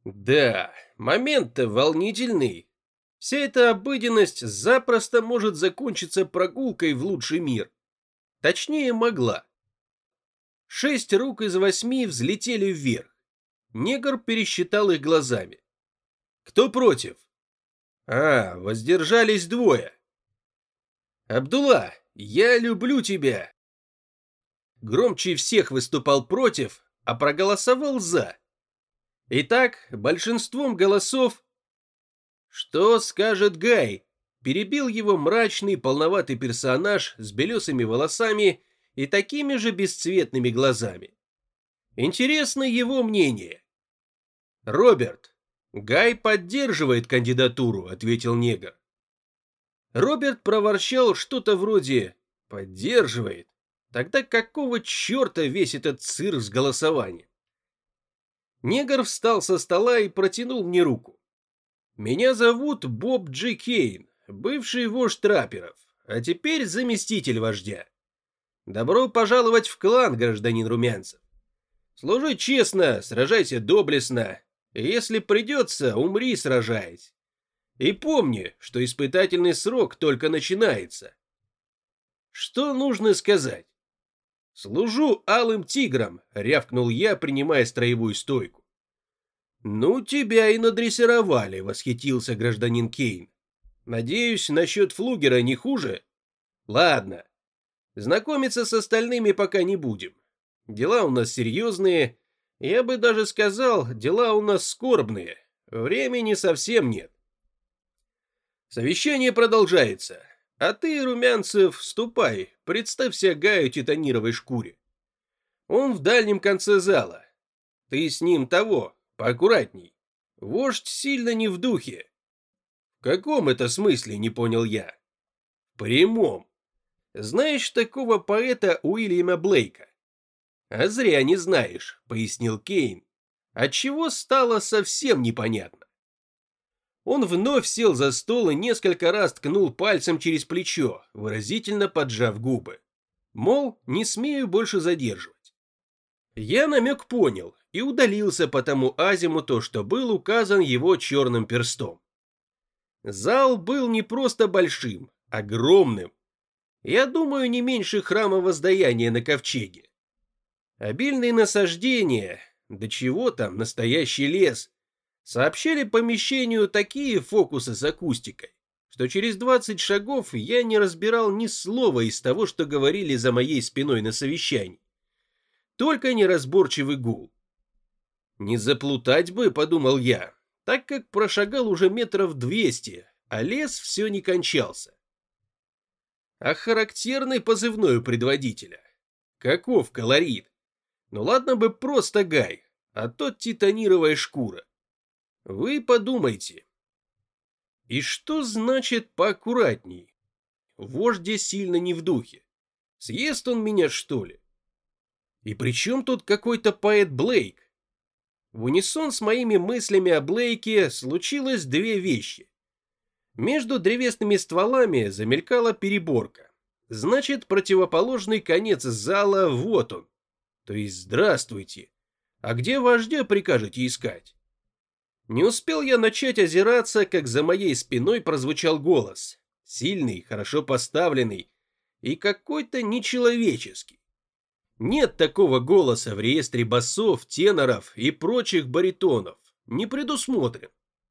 Да, момент-то волнительный. Вся эта обыденность запросто может закончиться прогулкой в лучший мир. Точнее, могла. 6 рук из 8 взлетели вверх. Негр пересчитал их глазами. Кто против? Воздержались 2. Абдулла, я люблю тебя. Громче всех выступал против, а проголосовал за. Итак, большинством голосов... Что скажет Гай? Перебил его мрачный, полноватый персонаж с белесыми волосами и такими же бесцветными глазами. Интересно его мнение. Роберт, Гай поддерживает кандидатуру, ответил негр. Роберт проворчал что-то вроде «поддерживает». Тогда какого черта весь этот цирк с голосованием? Негр встал со стола и протянул мне руку. Меня зовут Боб Джи Кейн, бывший вождь трапперов, а теперь заместитель вождя. Добро пожаловать в клан, гражданин Румянцев. Служи честно, сражайся доблестно. Если придется, умри, сражаясь. И помни, что испытательный срок только начинается. Что нужно сказать? «Служу алым тигром», — рявкнул я, принимая строевую стойку. «Ну, тебя и надрессировали», — восхитился гражданин Кейн. «Надеюсь, насчет флугера не хуже? Ладно. Знакомиться с остальными пока не будем. Дела у нас серьезные. Я бы даже сказал, дела у нас скорбные. Времени совсем нет. Совещание продолжается. А ты, Румянцев, ступай, представься Гаю титанировой шкуре. Он в дальнем конце зала. Ты с ним того, поаккуратней. Вождь сильно не в духе. В каком это смысле, не понял я? В прямом. Знаешь такого поэта Уильяма Блейка? А зря не знаешь, пояснил Кейн. Отчего стало совсем непонятно. Он вновь сел за стол и несколько раз ткнул пальцем через плечо, выразительно поджав губы. Мол, не смею больше задерживать. Я намек понял и удалился по тому азимуту, что был указан его черным перстом. Зал был не просто большим, огромным. Я думаю, не меньше храма Воздаяния на Ковчеге. Обильные насаждения, да чего там, настоящий лес, сообщали помещению такие фокусы с акустикой, что через 20 шагов я не разбирал ни слова из того, что говорили за моей спиной на совещании. Только неразборчивый гул. Не заплутать бы, подумал я, так как прошагал уже 200 метров, а лес все не кончался. А характерный позывной у предводителя. Каков колорит? Ну ладно бы просто Гай, а тот титанировая шкура. Вы подумайте. И что значит поаккуратней? Вождь сильно не в духе. Съест он меня, что ли? И при чем тут какой-то поэт Блейк? В унисон с моими мыслями о Блейке случилось 2 вещи. Между древесными стволами замелькала переборка. Значит, противоположный конец зала вот он. То есть здравствуйте. А где вождя прикажете искать? Не успел я начать озираться, как за моей спиной прозвучал голос. Сильный, хорошо поставленный и какой-то нечеловеческий. Нет такого голоса в реестре басов, теноров и прочих баритонов. Не предусмотрен.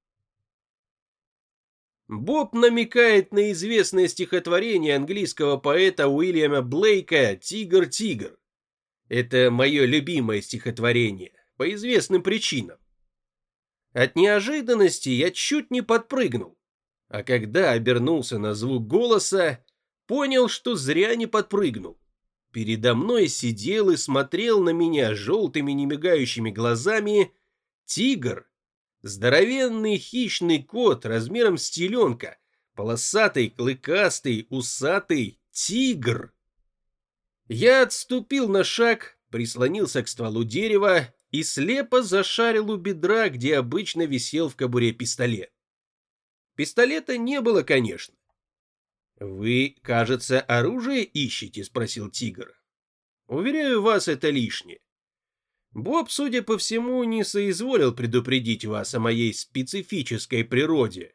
Боб намекает на известное стихотворение английского поэта Уильяма Блейка «Тигр, тигр». Это мое любимое стихотворение, по известным причинам. От неожиданности я чуть не подпрыгнул, а когда обернулся на звук голоса, понял, что зря не подпрыгнул. Передо мной сидел и смотрел на меня желтыми немигающими глазами тигр. Здоровенный хищный кот размером с теленка, полосатый, клыкастый, усатый тигр. Я отступил на шаг, прислонился к стволу дерева и слепо зашарил у бедра, где обычно висел в кобуре пистолет. Пистолета не было, конечно. «Вы, кажется, оружие ищете?» — спросил тигр. «Уверяю вас, это лишнее. Боб, судя по всему, не соизволил предупредить вас о моей специфической природе.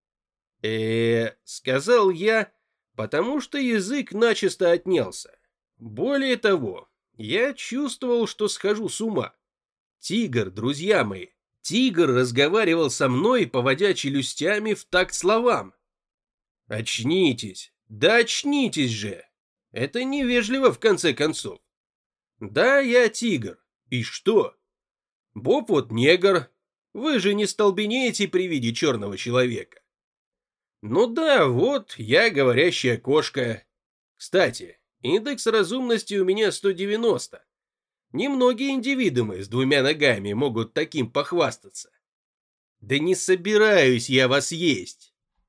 Сказал я, потому что язык начисто отнялся. Более того, я чувствовал, что схожу с ума. Тигр, друзья мои, тигр разговаривал со мной, поводя челюстями в такт словам. Очнитесь, да очнитесь же. Это невежливо в конце концов. Да, я тигр. И что? Боб вот негр. Вы же не столбенеете при виде черного человека. Ну да, вот, я говорящая кошка. Кстати, индекс разумности у меня 190. Немногие индивидуумы с двумя ногами могут таким похвастаться. Да не собираюсь я вас есть.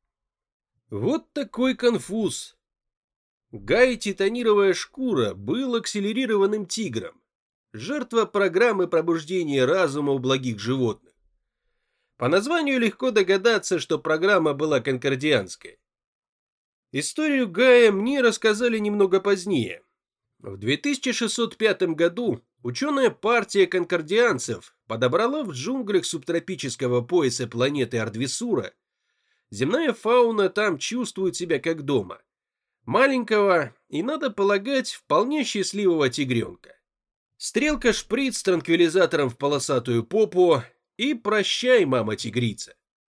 Вот такой конфуз. Гай Титанировая шкура был акселерированным тигром. Жертва программы пробуждения разума у благих животных. По названию легко догадаться, что программа была конкордианская. Историю Гая мне рассказали немного позднее. В 2605 году ученая партия конкордианцев подобрала в джунглях субтропического пояса планеты Ардвисура. Земная фауна там чувствует себя как дома. Маленького и, надо полагать, вполне счастливого тигренка. Стрелка-шприц с транквилизатором в полосатую попу и прощай, мама-тигрица.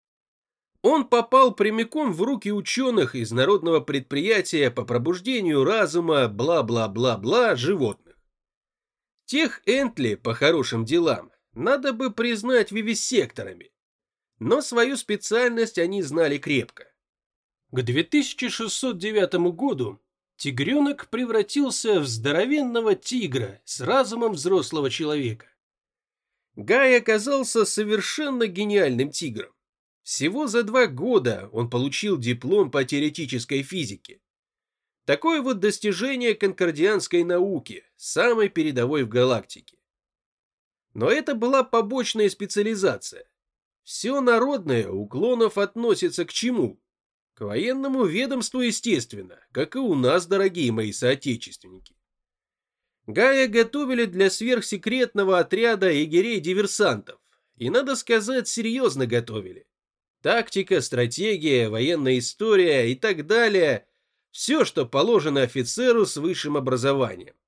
Он попал прямиком в руки ученых из народного предприятия по пробуждению разума бла-бла-бла-бла животных. Тех Энтли по хорошим делам надо бы признать вивисекторами, но свою специальность они знали крепко. К 2609 году тигренок превратился в здоровенного тигра с разумом взрослого человека. Гай оказался совершенно гениальным тигром. Всего за 2 года он получил диплом по теоретической физике. Такое вот достижение конкордианской науки, самой передовой в галактике. Но это была побочная специализация. Все народное у клонов относится к чему? К военному ведомству, естественно, как и у нас, дорогие мои соотечественники. Гая готовили для сверхсекретного отряда егерей-диверсантов. И, надо сказать, серьезно готовили. Тактика, стратегия, военная история и так далее. Все, что положено офицеру с высшим образованием.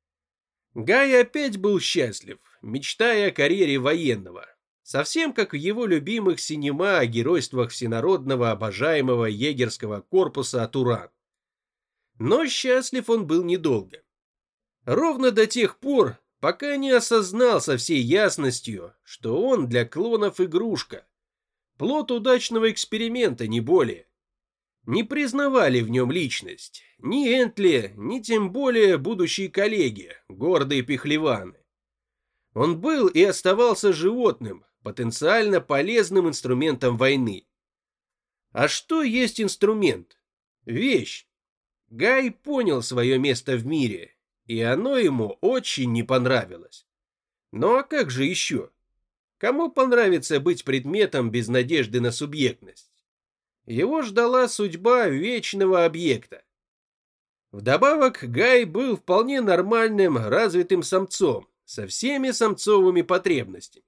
Гай опять был счастлив, мечтая о карьере военного. Совсем как в его любимых синема о геройствах всенародного обожаемого егерского корпуса Атуран. Но счастлив он был недолго. Ровно до тех пор, пока не осознал со всей ясностью, что он для клонов игрушка. Плод удачного эксперимента, не более. Не признавали в нем личность, ни Энтли, ни тем более будущие коллеги, гордые пихлеваны. Он был и оставался животным, потенциально полезным инструментом войны. А что есть инструмент? Вещь. Гай понял свое место в мире, и оно ему очень не понравилось. Ну а как же еще? Кому понравится быть предметом без надежды на субъектность? Его ждала судьба вечного объекта. Вдобавок, Гай был вполне нормальным, развитым самцом, со всеми самцовыми потребностями.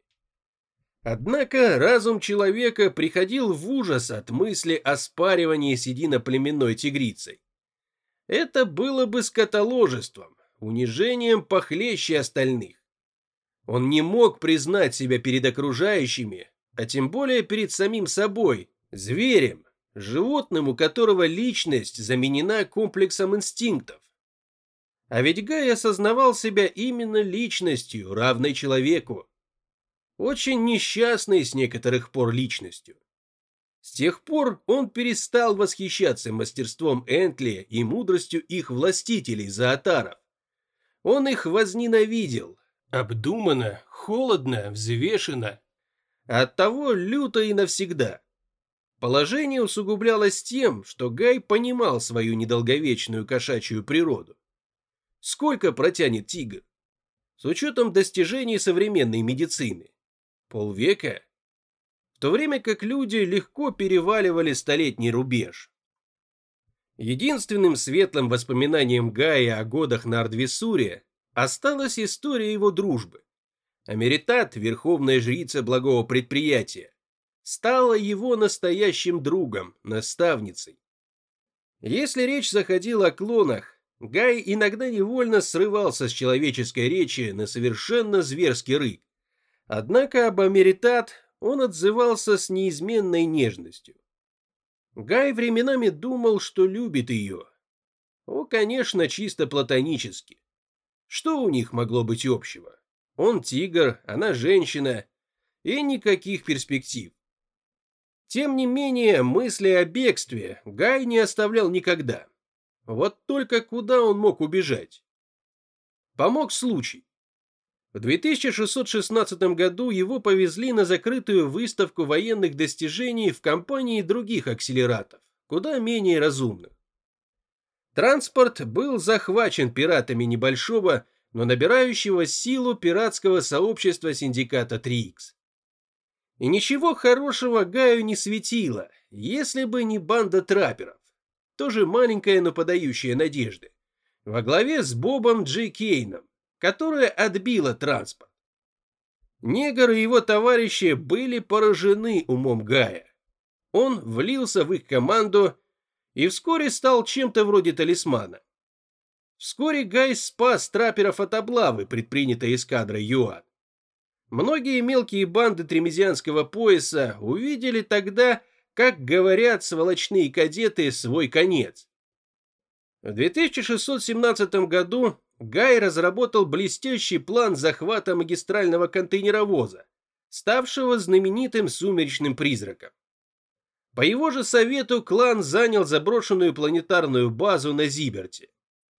Однако разум человека приходил в ужас от мысли о спаривании с единоплеменной тигрицей. Это было бы скотоложеством, унижением похлеще остальных. Он не мог признать себя перед окружающими, а тем более перед самим собой, зверем, животным, у которого личность заменена комплексом инстинктов. А ведь Гай осознавал себя именно личностью, равной человеку. Очень несчастной с некоторых пор личностью. С тех пор он перестал восхищаться мастерством Энтли и мудростью их властителей Заатаров. Он их возненавидел. Обдуманно, холодно, взвешенно. Оттого люто и навсегда. Положение усугублялось тем, что Гай понимал свою недолговечную кошачью природу. Сколько протянет тигр? С учетом достижений современной медицины. Полвека? В то время как люди легко переваливали столетний рубеж. Единственным светлым воспоминанием Гая о годах на Ардвисуре осталась история его дружбы. Америтат, верховная жрица благого предприятия, стала его настоящим другом, наставницей. Если речь заходила о клонах, Гай иногда невольно срывался с человеческой речи на совершенно зверский рык. Однако об Америтат он отзывался с неизменной нежностью. Гай временами думал, что любит ее. О, конечно, чисто платонически. Что у них могло быть общего? Он тигр, она женщина, и никаких перспектив. Тем не менее, мысли о бегстве Гай не оставлял никогда. Вот только куда он мог убежать? Помог случай. В 2616 году его повезли на закрытую выставку военных достижений в компании других акселератов, куда менее разумных. Транспорт был захвачен пиратами небольшого, но набирающего силу пиратского сообщества синдиката 3Х. И ничего хорошего Гаю не светило, если бы не банда трапперов, тоже маленькая, но подающая надежды, во главе с Бобом Джей Кейном, которая отбила транспорт. Негр и его товарищи были поражены умом Гая. Он влился в их команду и вскоре стал чем-то вроде талисмана. Вскоре Гай спас трапперов от облавы, предпринятой эскадрой ЮАР. Многие мелкие банды тремезианского пояса увидели тогда, как говорят сволочные кадеты, свой конец. В 2617 году Гай разработал блестящий план захвата магистрального контейнеровоза, ставшего знаменитым сумеречным призраком. По его же совету клан занял заброшенную планетарную базу на Зиберте.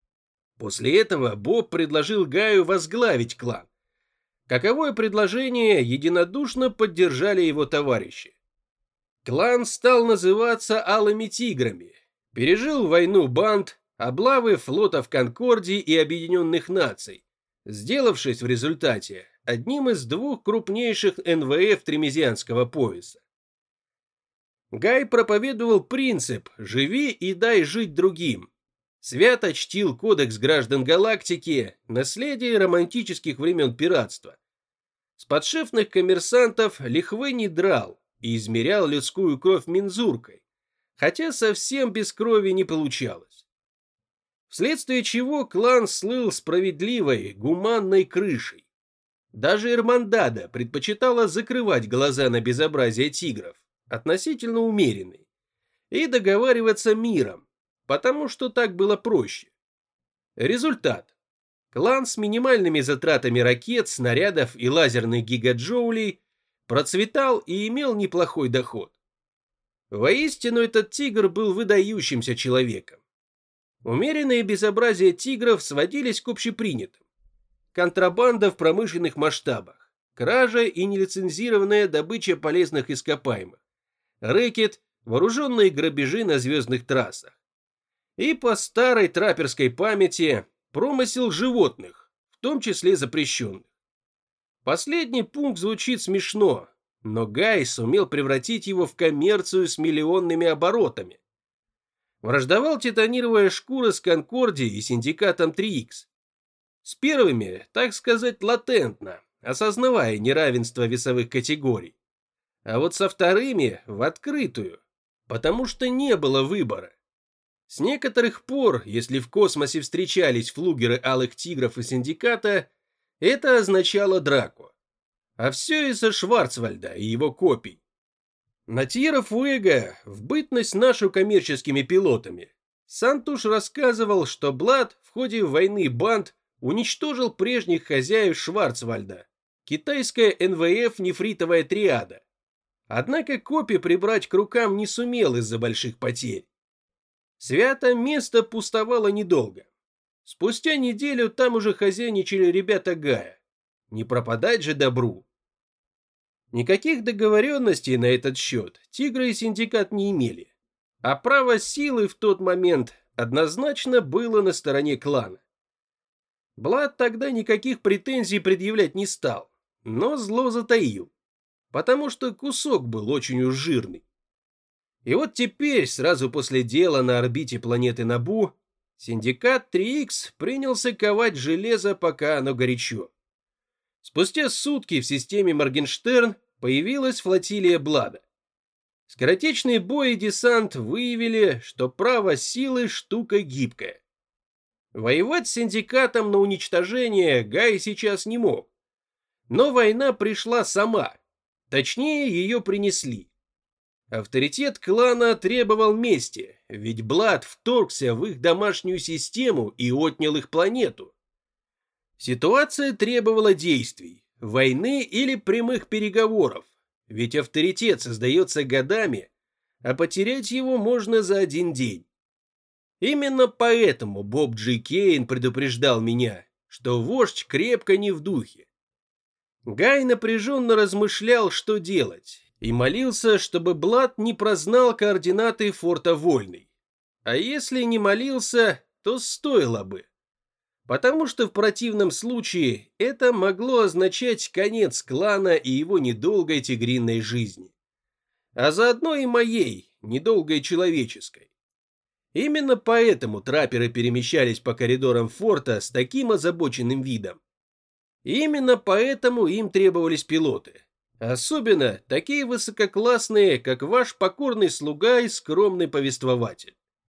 После этого Боб предложил Гаю возглавить клан. Каковое предложение единодушно поддержали его товарищи. Клан стал называться Алыми Тиграми, пережил войну банд, облавы флотов Конкордии и Объединенных Наций, сделавшись в результате одним из двух крупнейших НВФ Тремезианского пояса. Гай проповедовал принцип «живи и дай жить другим», свято чтил кодекс граждан галактики, наследие романтических времен пиратства. С подшефных коммерсантов лихвы не драл и измерял людскую кровь мензуркой, хотя совсем без крови не получалось. Вследствие чего клан слыл справедливой, гуманной крышей. Даже Эрмандада предпочитала закрывать глаза на безобразие тигров, относительно умеренной, и договариваться миром, потому что так было проще. Результат. Клан с минимальными затратами ракет, снарядов и лазерных гигаджоулей процветал и имел неплохой доход. Воистину, этот тигр был выдающимся человеком. Умеренные безобразия тигров сводились к общепринятым. Контрабанда в промышленных масштабах, кража и нелицензированная добыча полезных ископаемых, рэкет, вооруженные грабежи на звездных трассах. И по старой трапперской памяти промысел животных, в том числе запрещенных. Последний пункт звучит смешно, но Гай сумел превратить его в коммерцию с миллионными оборотами. Враждовал титанировая шкура с Конкордией и синдикатом 3Х. С первыми, так сказать, латентно, осознавая неравенство весовых категорий. А вот со вторыми в открытую, потому что не было выбора. С некоторых пор, если в космосе встречались флугеры Алых Тигров и Синдиката, это означало драку. А все из-за Шварцвальда и его копий. На Тьерра Фуэго, в бытность нашу коммерческими пилотами, Сантуш рассказывал, что Блад в ходе войны банд уничтожил прежних хозяев Шварцвальда, китайская НВФ нефритовая триада. Однако копи прибрать к рукам не сумел из-за больших потерь. Свято место пустовало недолго. Спустя неделю там уже хозяйничали ребята Гая. Не пропадать же добру. Никаких договоренностей на этот счет Тигры и Синдикат не имели. А право силы в тот момент однозначно было на стороне клана. Блад тогда никаких претензий предъявлять не стал, но зло затаил, потому что кусок был очень уж жирный. И вот теперь, сразу после дела на орбите планеты Набу, Синдикат 3Х принялся ковать железо, пока оно горячо. Спустя сутки в системе Моргенштерн появилась флотилия Блада. Скоротечный бой и десант выявили, что право силы штука гибкая. Воевать с синдикатом на уничтожение Гай сейчас не мог. Но война пришла сама. Точнее, ее принесли. Авторитет клана требовал мести, ведь Блад вторгся в их домашнюю систему и отнял их планету. Ситуация требовала действий, войны или прямых переговоров, ведь авторитет создается годами, а потерять его можно за один день. Именно поэтому Боб Джи Кейн предупреждал меня, что вождь крепко не в духе. Гай напряженно размышлял, что делать, и молился, чтобы Блад не прознал координаты форта Вольный. А если не молился, то стоило бы. Потому что в противном случае это могло означать конец клана и его недолгой тигриной жизни. А заодно и моей, недолгой человеческой. Именно поэтому трапперы перемещались по коридорам форта с таким озабоченным видом. Именно поэтому им требовались пилоты. Особенно такие высококлассные, как ваш покорный слуга и скромный повествователь.